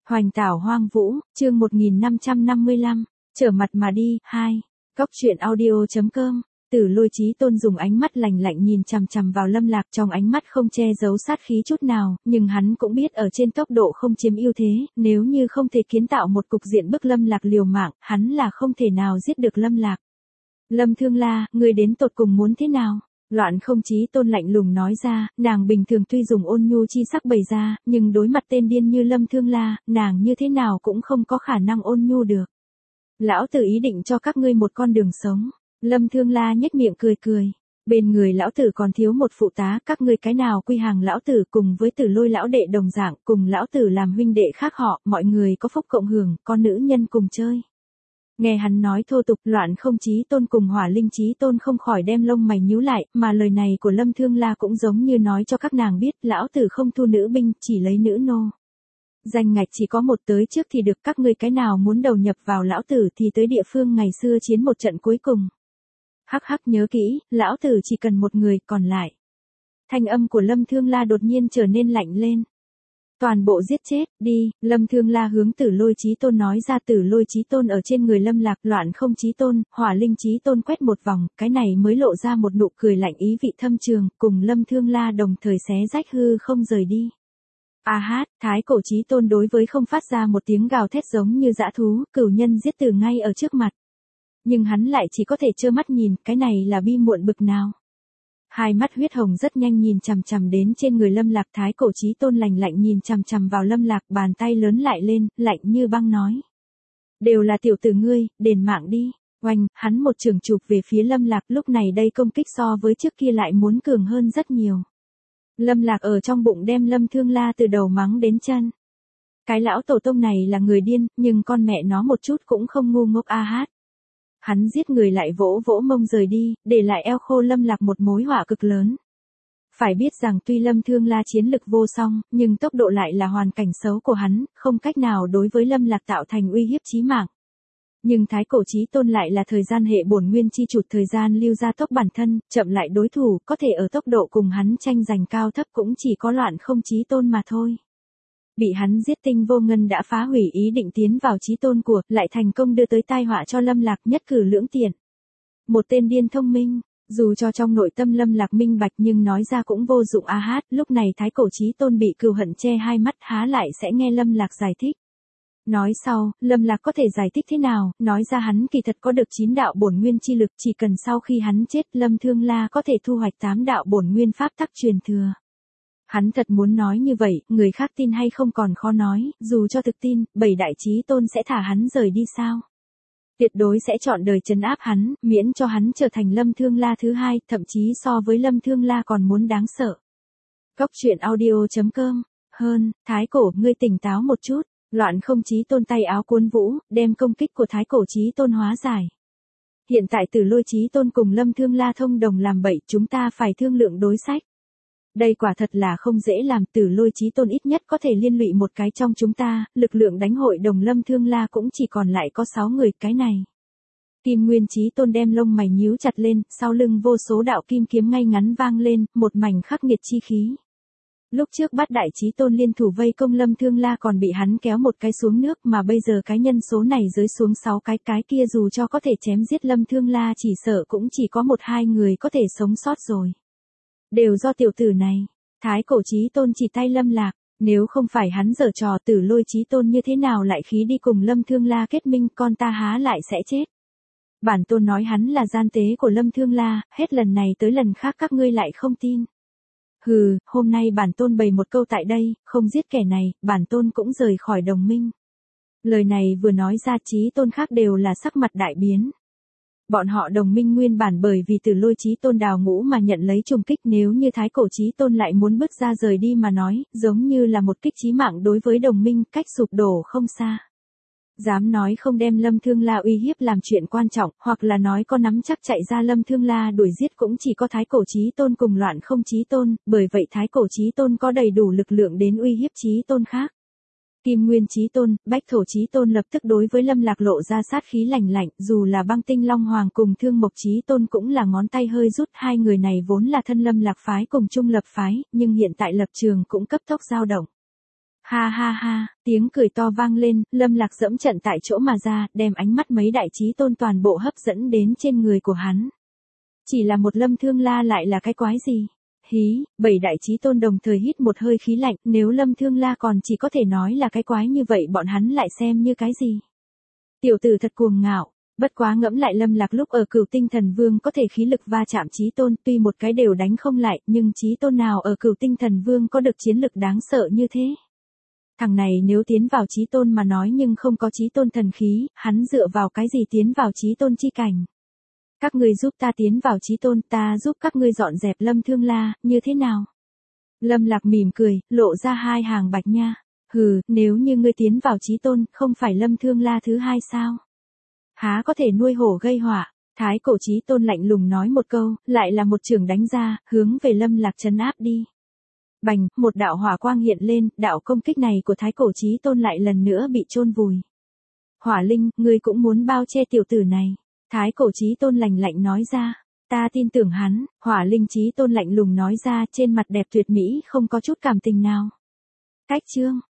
Hoành tảo hoang vũ, chương 1555, trở mặt mà đi, 2. Góc truyện audio.com. Tử Lôi Chí Tôn dùng ánh mắt lạnh lạnh nhìn chằm chằm vào Lâm Lạc, trong ánh mắt không che giấu sát khí chút nào, nhưng hắn cũng biết ở trên tốc độ không chiếm ưu thế, nếu như không thể kiến tạo một cục diện bức Lâm Lạc liều mạng, hắn là không thể nào giết được Lâm Lạc. Lâm Thương La, ngươi đến tột cùng muốn thế nào? Loạn Không Chí Tôn lạnh lùng nói ra, nàng bình thường tuy dùng ôn nhu chi sắc bày ra, nhưng đối mặt tên điên như Lâm Thương La, nàng như thế nào cũng không có khả năng ôn nhu được. Lão tử ý định cho các ngươi một con đường sống. Lâm Thương La nhếch miệng cười cười. Bên người lão tử còn thiếu một phụ tá, các ngươi cái nào quy hàng lão tử cùng với Tử Lôi lão đệ đồng dạng, cùng lão tử làm huynh đệ khác họ, mọi người có phúc cộng hưởng, con nữ nhân cùng chơi. Nghe hắn nói thô tục, Loạn Không Chí Tôn cùng Hỏa Linh Chí Tôn không khỏi đem lông mày nhíu lại, mà lời này của Lâm Thương La cũng giống như nói cho các nàng biết, lão tử không thu nữ binh, chỉ lấy nữ nô. Danh ngạch chỉ có một, tới trước thì được, các ngươi cái nào muốn đầu nhập vào lão tử thì tới địa phương ngày xưa chiến một trận cuối cùng. Hắc hắc, nhớ kỹ, lão tử chỉ cần một người, còn lại. Thanh âm của Lâm Thương La đột nhiên trở nên lạnh lên. Toàn bộ giết chết, đi. Lâm Thương La hướng Tử Lôi Chí Tôn nói ra. Tử Lôi Chí Tôn ở trên người Lâm Lạc, Loạn Không Chí Tôn, Hỏa Linh Chí Tôn quét một vòng, cái này mới lộ ra một nụ cười lạnh ý vị thâm trường, cùng Lâm Thương La đồng thời xé rách hư không rời đi. A hát, Thái Cổ Chí Tôn đối với không phát ra một tiếng gào thét giống như dã thú, cửu nhân giết tử ngay ở trước mặt. Nhưng hắn lại chỉ có thể trơ mắt nhìn, cái này là bi muộn bực nào. Hai mắt huyết hồng rất nhanh nhìn chằm chằm đến trên người Lâm Lạc. Thái Cổ Chí Tôn lạnh lạnh nhìn chằm chằm vào Lâm Lạc, bàn tay lớn lại lên, lạnh như băng nói. Đều là tiểu tử ngươi, đền mạng đi. Oanh, hắn một trường chụp về phía Lâm Lạc, lúc này đây công kích so với trước kia lại muốn cường hơn rất nhiều. Lâm Lạc ở trong bụng đem Lâm Thương La từ đầu mắng đến chân. Cái lão tổ tông này là người điên, nhưng con mẹ nó một chút cũng không ngu ngốc a hát. Hắn giết người lại vỗ vỗ mông rời đi, để lại eo khô Lâm Lạc một mối họa cực lớn. Phải biết rằng tuy Lâm Thương La chiến lực vô song, nhưng tốc độ lại là hoàn cảnh xấu của hắn, không cách nào đối với Lâm Lạc tạo thành uy hiếp chí mạng. Nhưng Thái Cổ Chí Tôn lại là thời gian hệ bổn nguyên chi chủ, thời gian lưu ra tốc bản thân, chậm lại đối thủ, có thể ở tốc độ cùng hắn tranh giành cao thấp cũng chỉ có Loạn Không Chí Tôn mà thôi. Bị hắn giết Tinh Vô Ngân đã phá hủy ý định tiến vào Chí Tôn của, lại thành công đưa tới tai họa cho Lâm Lạc, nhất cử lưỡng tiện. Một tên điên thông minh, dù cho trong nội tâm Lâm Lạc minh bạch nhưng nói ra cũng vô dụng a hát, lúc này Thái Cổ Chí Tôn bị cừu hận che hai mắt, há lại sẽ nghe Lâm Lạc giải thích. Nói sau, Lâm Lạc có thể giải thích thế nào, nói ra hắn kỳ thật có được 9 đạo bổn nguyên chi lực, chỉ cần sau khi hắn chết, Lâm Thương La có thể thu hoạch 8 đạo bổn nguyên pháp tắc truyền thừa. Hắn thật muốn nói như vậy, người khác tin hay không còn khó nói, dù cho thực tin, 7 đại chí tôn sẽ thả hắn rời đi sao? Tuyệt đối sẽ chọn đời trấn áp hắn, miễn cho hắn trở thành Lâm Thương La thứ hai, thậm chí so với Lâm Thương La còn muốn đáng sợ. Góc truyện audio.com. Hơn, Thái Cổ, ngươi tỉnh táo một chút. Loạn Không Chí Tôn tay áo cuốn vũ, đem công kích của Thái Cổ Chí Tôn hóa giải. Hiện tại Tử Lôi Chí Tôn cùng Lâm Thương La thông đồng làm bậy, chúng ta phải thương lượng đối sách. Đây quả thật là không dễ làm, Tử Lôi Chí Tôn ít nhất có thể liên lụy một cái trong chúng ta, lực lượng đánh hội đồng Lâm Thương La cũng chỉ còn lại có 6 người, cái này. Kim Nguyên Chí Tôn đem lông mày nhíu chặt lên, sau lưng vô số đạo kim kiếm ngay ngắn vang lên, một mảnh khắc nghiệt chi khí. Lúc trước Bát Đại Chí Tôn liên thủ vây công Lâm Thương La còn bị hắn kéo một cái xuống nước, mà bây giờ cái nhân số này rơi xuống 6 cái kia dù cho có thể chém giết Lâm Thương La chỉ sợ cũng chỉ có 1-2 người có thể sống sót rồi. Đều do tiểu tử này. Thái Cổ Chí Tôn chỉ tay Lâm Lạc, nếu không phải hắn giở trò, Tử Lôi Chí Tôn như thế nào lại khí đi cùng Lâm Thương La kết minh, con ta há lại sẽ chết. Bản tôn nói hắn là gian tế của Lâm Thương La, hết lần này tới lần khác các ngươi lại không tin. Hừ, hôm nay bản tôn bày một câu tại đây, không giết kẻ này, bản tôn cũng rời khỏi đồng minh. Lời này vừa nói ra Chí Tôn khác đều là sắc mặt đại biến. Bọn họ đồng minh nguyên bản bởi vì Tử Lôi Chí Tôn đào ngũ mà nhận lấy trùng kích, nếu như Thái Cổ Chí Tôn lại muốn bước ra rời đi mà nói, giống như là một kích chí mạng đối với đồng minh, cách sụp đổ không xa. Dám nói không đem Lâm Thương La uy hiếp làm chuyện quan trọng, hoặc là nói có nắm chắc chạy ra Lâm Thương La đuổi giết cũng chỉ có Thái Cổ Chí Tôn cùng Loạn Không Chí Tôn, bởi vậy Thái Cổ Chí Tôn có đầy đủ lực lượng đến uy hiếp Chí Tôn khác. Kim Nguyên Chí Tôn, Bách Thổ Chí Tôn lập tức đối với Lâm Lạc lộ ra sát khí lạnh lạnh, dù là Băng Tinh Long Hoàng cùng Thương Mộc Chí Tôn cũng là ngón tay hơi rút, hai người này vốn là thân Lâm Lạc phái cùng Trung Lập phái, nhưng hiện tại lập trường cũng cấp tốc dao động. Ha ha ha, tiếng cười to vang lên, Lâm Lạc dẫm trận tại chỗ mà ra, đem ánh mắt mấy đại chí tôn toàn bộ hấp dẫn đến trên người của hắn. Chỉ là một Lâm Thương La lại là cái quái gì? Hí, 7 đại chí tôn đồng thời hít một hơi khí lạnh, nếu Lâm Thương La còn chỉ có thể nói là cái quái như vậy bọn hắn lại xem như cái gì? Tiểu tử thật cuồng ngạo, bất quá ngẫm lại Lâm Lạc lúc ở Cửu Tinh Thần Vương có thể khí lực va chạm chí tôn, tuy một cái đều đánh không lại, nhưng chí tôn nào ở Cửu Tinh Thần Vương có được chiến lực đáng sợ như thế? Thằng này nếu tiến vào chí tôn mà nói nhưng không có chí tôn thần khí, hắn dựa vào cái gì tiến vào chí tôn chi cảnh? Các ngươi giúp ta tiến vào chí tôn, ta giúp các ngươi dọn dẹp Lâm Thương La, như thế nào? Lâm Lạc mỉm cười, lộ ra hai hàng bạch nha. Hừ, nếu như ngươi tiến vào chí tôn, không phải Lâm Thương La thứ hai sao? Há có thể nuôi hổ gây họa? Thái cổ chí tôn lạnh lùng nói một câu, lại là một chưởng đánh ra, hướng về Lâm Lạc trấn áp đi. Bành, một đạo hỏa quang hiện lên, đạo công kích này của thái cổ chí tôn lại lần nữa bị chôn vùi. Hỏa Linh, ngươi cũng muốn bao che tiểu tử này. Thái cổ chí tôn lạnh lạnh nói ra. Ta tin tưởng hắn, Hỏa Linh chí tôn lạnh lùng nói ra, trên mặt đẹp tuyệt mỹ không có chút cảm tình nào. Cách chương.